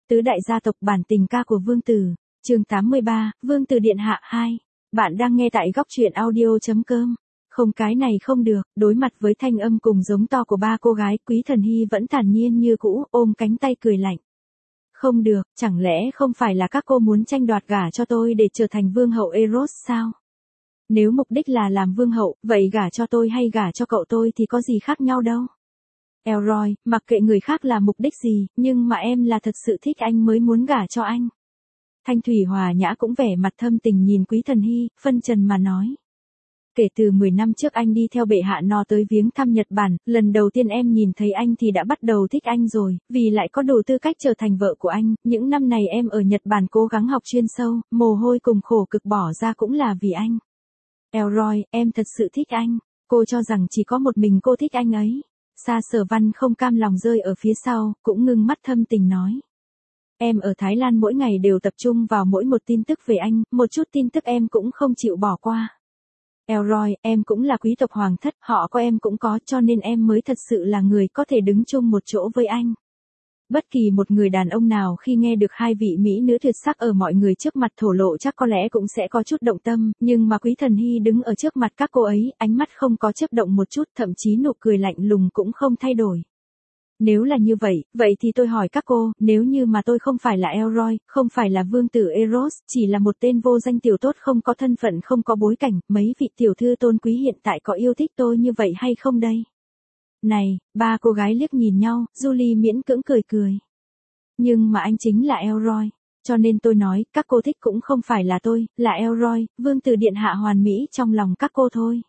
Tứ đại gia tộc bản tình ca của Vương Tử, chương 83, Vương Tử Điện Hạ 2. Bạn đang nghe tại góc truyện audio.com. Không, cái này không được. Đối mặt với thanh âm cùng giống to của ba cô gái, Quý Thần Hy vẫn thản nhiên như cũ, ôm cánh tay cười lạnh. Không được, chẳng lẽ không phải là các cô muốn tranh đoạt gả cho tôi để trở thành vương hậu Eros sao? Nếu mục đích là làm vương hậu, vậy gả cho tôi hay gả cho cậu tôi thì có gì khác nhau đâu. Elroy, mặc kệ người khác là mục đích gì, nhưng mà em là thật sự thích anh mới muốn gả cho anh. Thanh Thủy Hòa Nhã cũng vẻ mặt thâm tình nhìn Quý Thần Hy, phân trần mà nói. Kể từ 10 năm trước anh đi theo bệ hạ No tới viếng thăm Nhật Bản, lần đầu tiên em nhìn thấy anh thì đã bắt đầu thích anh rồi, vì lại có đủ tư cách trở thành vợ của anh. Những năm này em ở Nhật Bản cố gắng học chuyên sâu, mồ hôi cùng khổ cực bỏ ra cũng là vì anh. Elroy, em thật sự thích anh. Cô cho rằng chỉ có một mình cô thích anh ấy. Sa Sở Văn không cam lòng rơi ở phía sau, cũng ngưng mắt thâm tình nói. Em ở Thái Lan mỗi ngày đều tập trung vào mỗi một tin tức về anh, một chút tin tức em cũng không chịu bỏ qua. Elroy, em cũng là quý tộc hoàng thất, họ có em cũng có, cho nên em mới thật sự là người có thể đứng chung một chỗ với anh. Bất kỳ một người đàn ông nào khi nghe được hai vị mỹ nữ tuyệt sắc ở mọi người trước mặt thổ lộ chắc có lẽ cũng sẽ có chút động tâm, nhưng mà Quý Thần Hy đứng ở trước mặt các cô ấy, ánh mắt không có chớp động một chút, thậm chí nụ cười lạnh lùng cũng không thay đổi. Nếu là như vậy, vậy thì tôi hỏi các cô, nếu như mà tôi không phải là Elroy, không phải là vương tử Eros, chỉ là một tên vô danh tiểu tốt không có thân phận không có bối cảnh, mấy vị tiểu thư tôn quý hiện tại có yêu thích tôi như vậy hay không đây? Này, ba cô gái liếc nhìn nhau, Julie miễn cưỡng cười cười. Nhưng mà anh chính là Elroy, cho nên tôi nói, các cô thích cũng không phải là tôi, là Elroy, vương tử điện hạ hoàn mỹ trong lòng các cô thôi.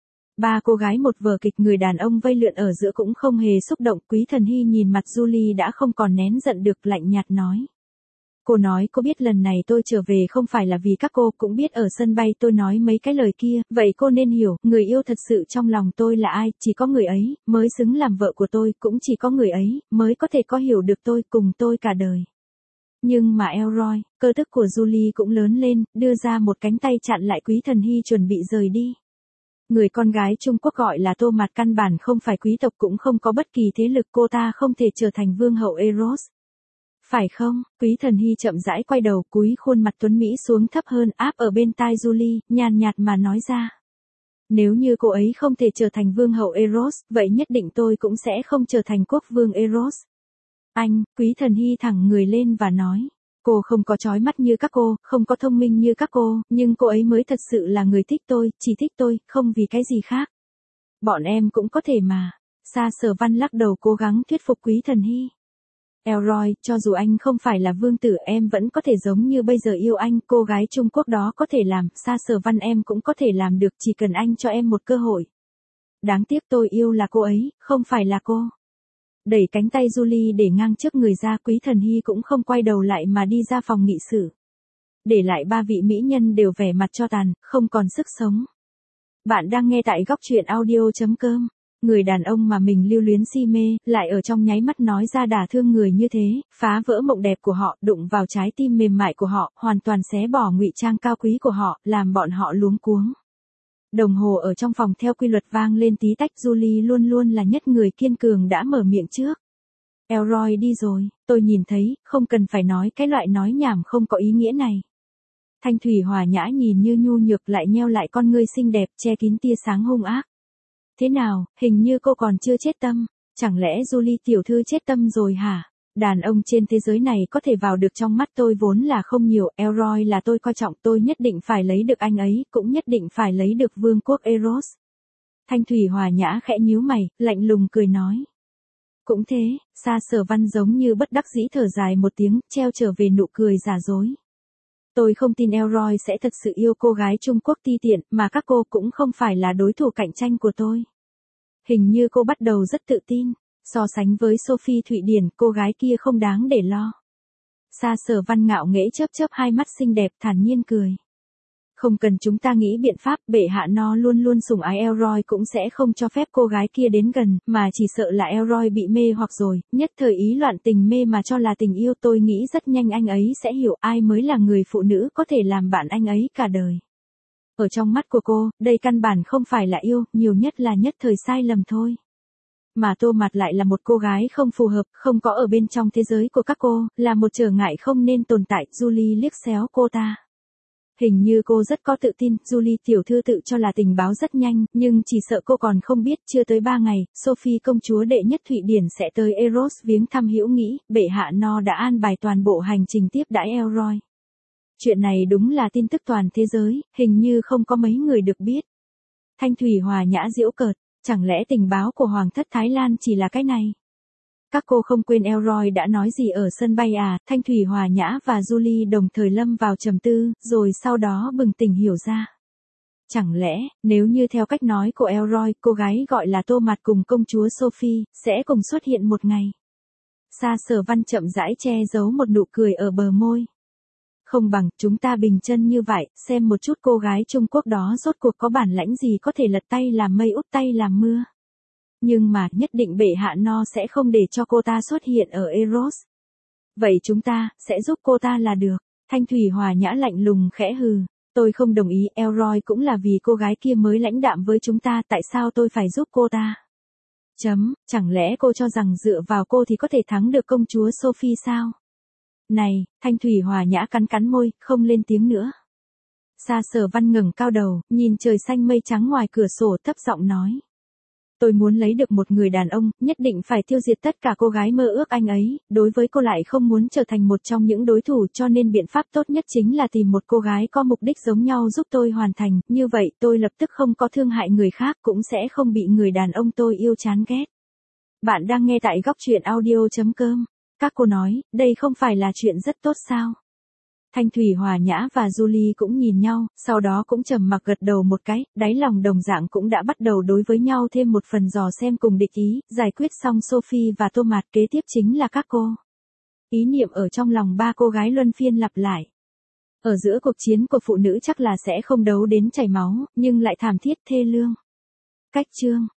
Ba cô gái một vở kịch người đàn ông vây lượn ở giữa cũng không hề xúc động. Quý Thần Hy nhìn mặt Julie đã không còn nén giận được, lạnh nhạt nói. Cô nói cô biết lần này tôi trở về không phải là vì các cô, cũng biết ở sân bay tôi nói mấy cái lời kia, vậy cô nên hiểu, người yêu thật sự trong lòng tôi là ai, chỉ có người ấy, mới xứng làm vợ của tôi, cũng chỉ có người ấy, mới có thể có hiểu được tôi, cùng tôi cả đời. Nhưng mà Elroy, cơ thức của Julie cũng lớn lên, đưa ra một cánh tay chặn lại Quý Thần Hy chuẩn bị rời đi. Người con gái Trung Quốc gọi là Tô Mạt căn bản không phải quý tộc cũng không có bất kỳ thế lực, cô ta không thể trở thành vương hậu Eros. Phải không? Quý Thần Hy chậm rãi quay đầu, cúi khuôn mặt tuấn Mỹ xuống thấp hơn, áp ở bên tai Julie, nhàn nhạt mà nói ra. Nếu như cô ấy không thể trở thành vương hậu Eros, vậy nhất định tôi cũng sẽ không trở thành quốc vương Eros. Anh, Quý Thần Hy thẳng người lên và nói. Cô không có chói mắt như các cô, không có thông minh như các cô, nhưng cô ấy mới thật sự là người thích tôi, chỉ thích tôi, không vì cái gì khác. Bọn em cũng có thể mà. Sa Sở Văn lắc đầu cố gắng thuyết phục Quý Thần Hy. Elroy, cho dù anh không phải là vương tử em vẫn có thể giống như bây giờ yêu anh, cô gái Trung Quốc đó có thể làm, Sa Sở Văn em cũng có thể làm được, chỉ cần anh cho em một cơ hội. Đáng tiếc tôi yêu là cô ấy, không phải là cô. Đẩy cánh tay Julie để ngang trước người ra, Quý Thần Hy cũng không quay đầu lại mà đi ra phòng nghị sự. Để lại ba vị mỹ nhân đều vẻ mặt cho tàn, không còn sức sống. Bạn đang nghe tại góc truyện audio.com. Người đàn ông mà mình lưu luyến si mê, lại ở trong nháy mắt nói ra đả thương người như thế, phá vỡ mộng đẹp của họ, đụng vào trái tim mềm mại của họ, hoàn toàn xé bỏ ngụy trang cao quý của họ, làm bọn họ luống cuống. Đồng hồ ở trong phòng theo quy luật vang lên tí tách, Julie luôn luôn là nhất người kiên cường đã mở miệng trước. Elroy đi rồi, tôi nhìn thấy, không cần phải nói cái loại nói nhảm không có ý nghĩa này. Thanh Thủy Hòa Nhã nhìn như nhu nhược lại nheo lại con ngươi xinh đẹp, che kín tia sáng hung ác. Thế nào, hình như cô còn chưa chết tâm, chẳng lẽ Julie tiểu thư chết tâm rồi hả? Đàn ông trên thế giới này có thể vào được trong mắt tôi vốn là không nhiều, Elroy là tôi coi trọng, tôi nhất định phải lấy được anh ấy, cũng nhất định phải lấy được vương quốc Eros. Thanh Thủy Hòa Nhã khẽ nhíu mày, lạnh lùng cười nói. Cũng thế, Sa Sở Văn giống như bất đắc dĩ thở dài một tiếng, treo trở về nụ cười giả dối. Tôi không tin Elroy sẽ thật sự yêu cô gái Trung Quốc ti tiện, mà các cô cũng không phải là đối thủ cạnh tranh của tôi. Hình như cô bắt đầu rất tự tin. So sánh với Sophie Thụy Điển, cô gái kia không đáng để lo. Sa Sở Văn ngạo nghễ chớp chớp hai mắt xinh đẹp, thản nhiên cười. Không cần chúng ta nghĩ biện pháp, bệ hạ No luôn luôn sủng ái Elroy cũng sẽ không cho phép cô gái kia đến gần, mà chỉ sợ là Elroy bị mê hoặc rồi, nhất thời ý loạn tình mê mà cho là tình yêu. Tôi nghĩ rất nhanh anh ấy sẽ hiểu ai mới là người phụ nữ có thể làm bạn anh ấy cả đời. Ở trong mắt của cô, đây căn bản không phải là yêu, nhiều nhất là nhất thời sai lầm thôi. mà Tô Mạt lại là một cô gái không phù hợp, không có ở bên trong thế giới của các cô, là một trở ngại không nên tồn tại. Julie liếc xéo cô ta. Hình như cô rất có tự tin, Julie tiểu thư tự cho là tình báo rất nhanh, nhưng chỉ sợ cô còn không biết, chưa tới 3 ngày, Sophie công chúa đệ nhất Thụy Điển sẽ tới Eros viếng thăm hữu nghị, bệ hạ No đã an bài toàn bộ hành trình tiếp đãi Elroy. Chuyện này đúng là tin tức toàn thế giới, hình như không có mấy người được biết. Thanh Thủy hòa nhã giễu cợt, chẳng lẽ tình báo của Hoàng thất Thái Lan chỉ là cái này? Các cô không quên Elroy đã nói gì ở sân bay à? Thanh Thủy hòa nhã và Julie đồng thời lâm vào trầm tư, rồi sau đó bừng tỉnh hiểu ra. Chẳng lẽ, nếu như theo cách nói của Elroy, cô gái gọi là Tô Mạt cùng công chúa Sophie, sẽ cùng xuất hiện một ngày. Sa Sở Văn chậm rãi che giấu một nụ cười ở bờ môi. Không bằng, chúng ta bình chân như vậy, xem một chút cô gái Trung Quốc đó rốt cuộc có bản lãnh gì có thể lật tay làm mây út tay làm mưa. Nhưng mà, nhất định bệ hạ No sẽ không để cho cô ta xuất hiện ở Eros. Vậy chúng ta, sẽ giúp cô ta là được. Thanh Thủy hòa nhã lạnh lùng khẽ hừ. Tôi không đồng ý, Elroy cũng là vì cô gái kia mới lãnh đạm với chúng ta, tại sao tôi phải giúp cô ta? Chẳng lẽ cô cho rằng dựa vào cô thì có thể thắng được công chúa Sophie sao? Này, Thanh Thủy hòa nhã cắn cắn môi, không lên tiếng nữa. Sa Sở Văn ngẩng cao đầu, nhìn trời xanh mây trắng ngoài cửa sổ thấp giọng nói. Tôi muốn lấy được một người đàn ông, nhất định phải tiêu diệt tất cả cô gái mơ ước anh ấy, đối với cô lại không muốn trở thành một trong những đối thủ, cho nên biện pháp tốt nhất chính là tìm một cô gái có mục đích giống nhau giúp tôi hoàn thành, như vậy tôi lập tức không có thương hại người khác, cũng sẽ không bị người đàn ông tôi yêu chán ghét. Bạn đang nghe tại góc truyện audio.com. Các cô nói, đây không phải là chuyện rất tốt sao? Thanh Thủy hòa nhã và Julie cũng nhìn nhau, sau đó cũng trầm mặc gật đầu một cái, đáy lòng đồng dạng cũng đã bắt đầu đối với nhau thêm một phần dò xem cùng địch ý, giải quyết xong Sophie và Tô Mạt, kế tiếp chính là các cô. Ý niệm ở trong lòng ba cô gái luân phiên lặp lại. Ở giữa cuộc chiến của phụ nữ chắc là sẽ không đấu đến chảy máu, nhưng lại thảm thiết thê lương. Cách chương